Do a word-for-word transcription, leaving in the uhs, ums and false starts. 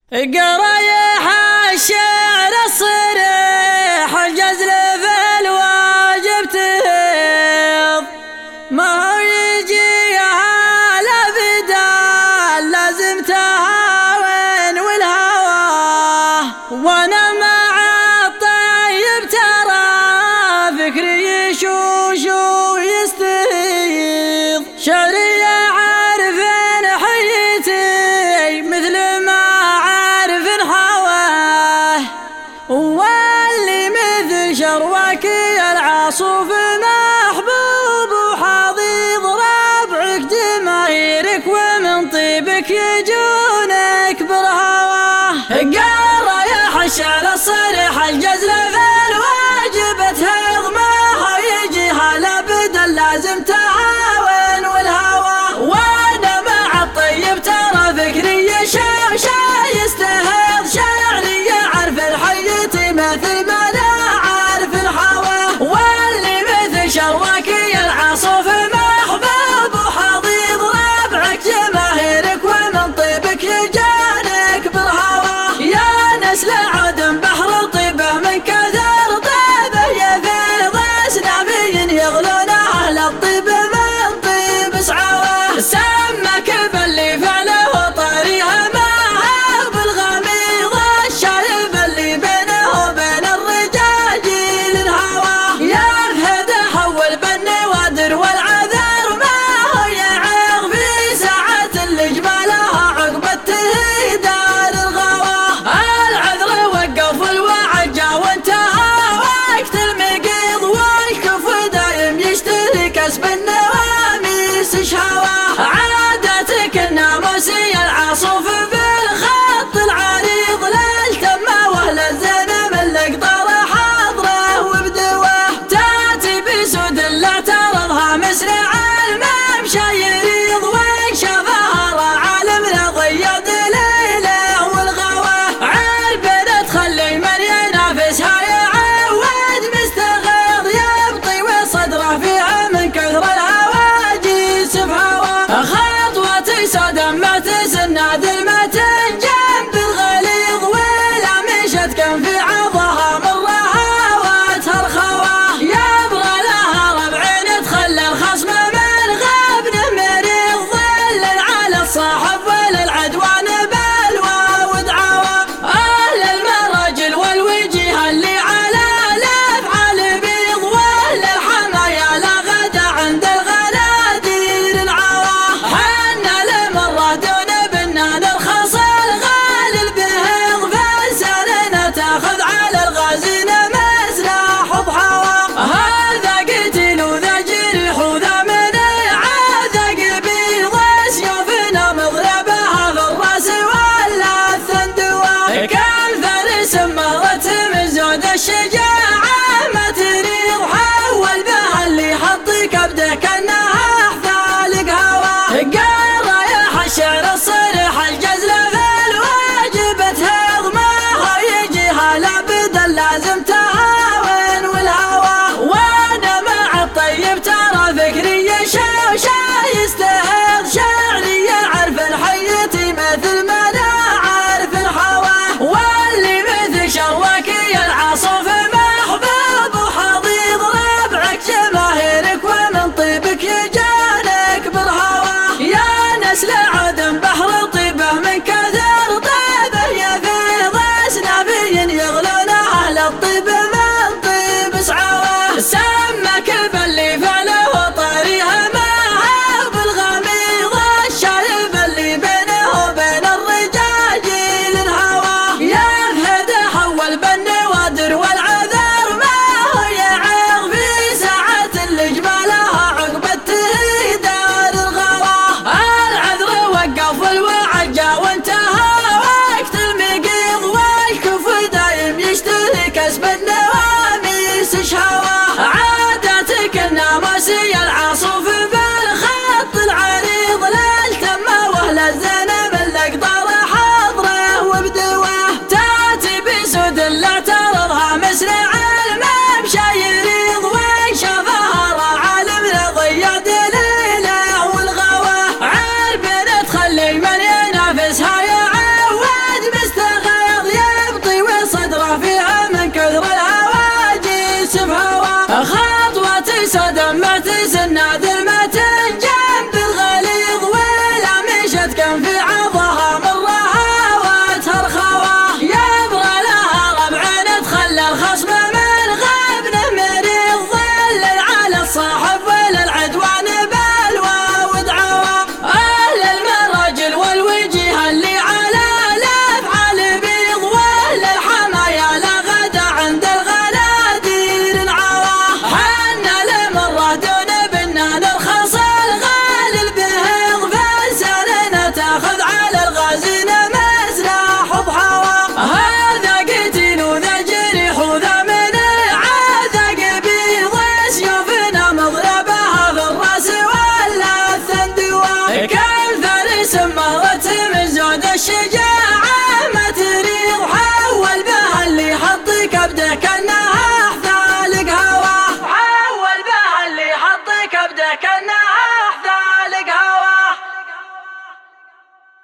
قرايح الشعر الصريح الجزل في الواجب تهض، ما هو يجي على بدال لازم تهاون والهوى. وانا مع الطيب ترى فكري يشوش ويستيض، شعري عارف حيتي مثل ما واللي مثل شرواك العاصف محبوب وحضيض ربعك جماهيرك ومن طيبك يجونك بالهوى. قرايح الشعر الصريح الجزل في الواجب تهض، ما هو يجي هلا بدل لازم تهاون والهوى. وانا مع الطيب ترى فكري شاشا يستهض، شعري يعرف الحية مثل ما لا عارف الهوى. واللي مثل شرواك العاصف محبوب وحضيض ربعك جماهيرك ومن طيبك يجانك بالهوى. يا نسل عدن بحر طيبه من كذا كنا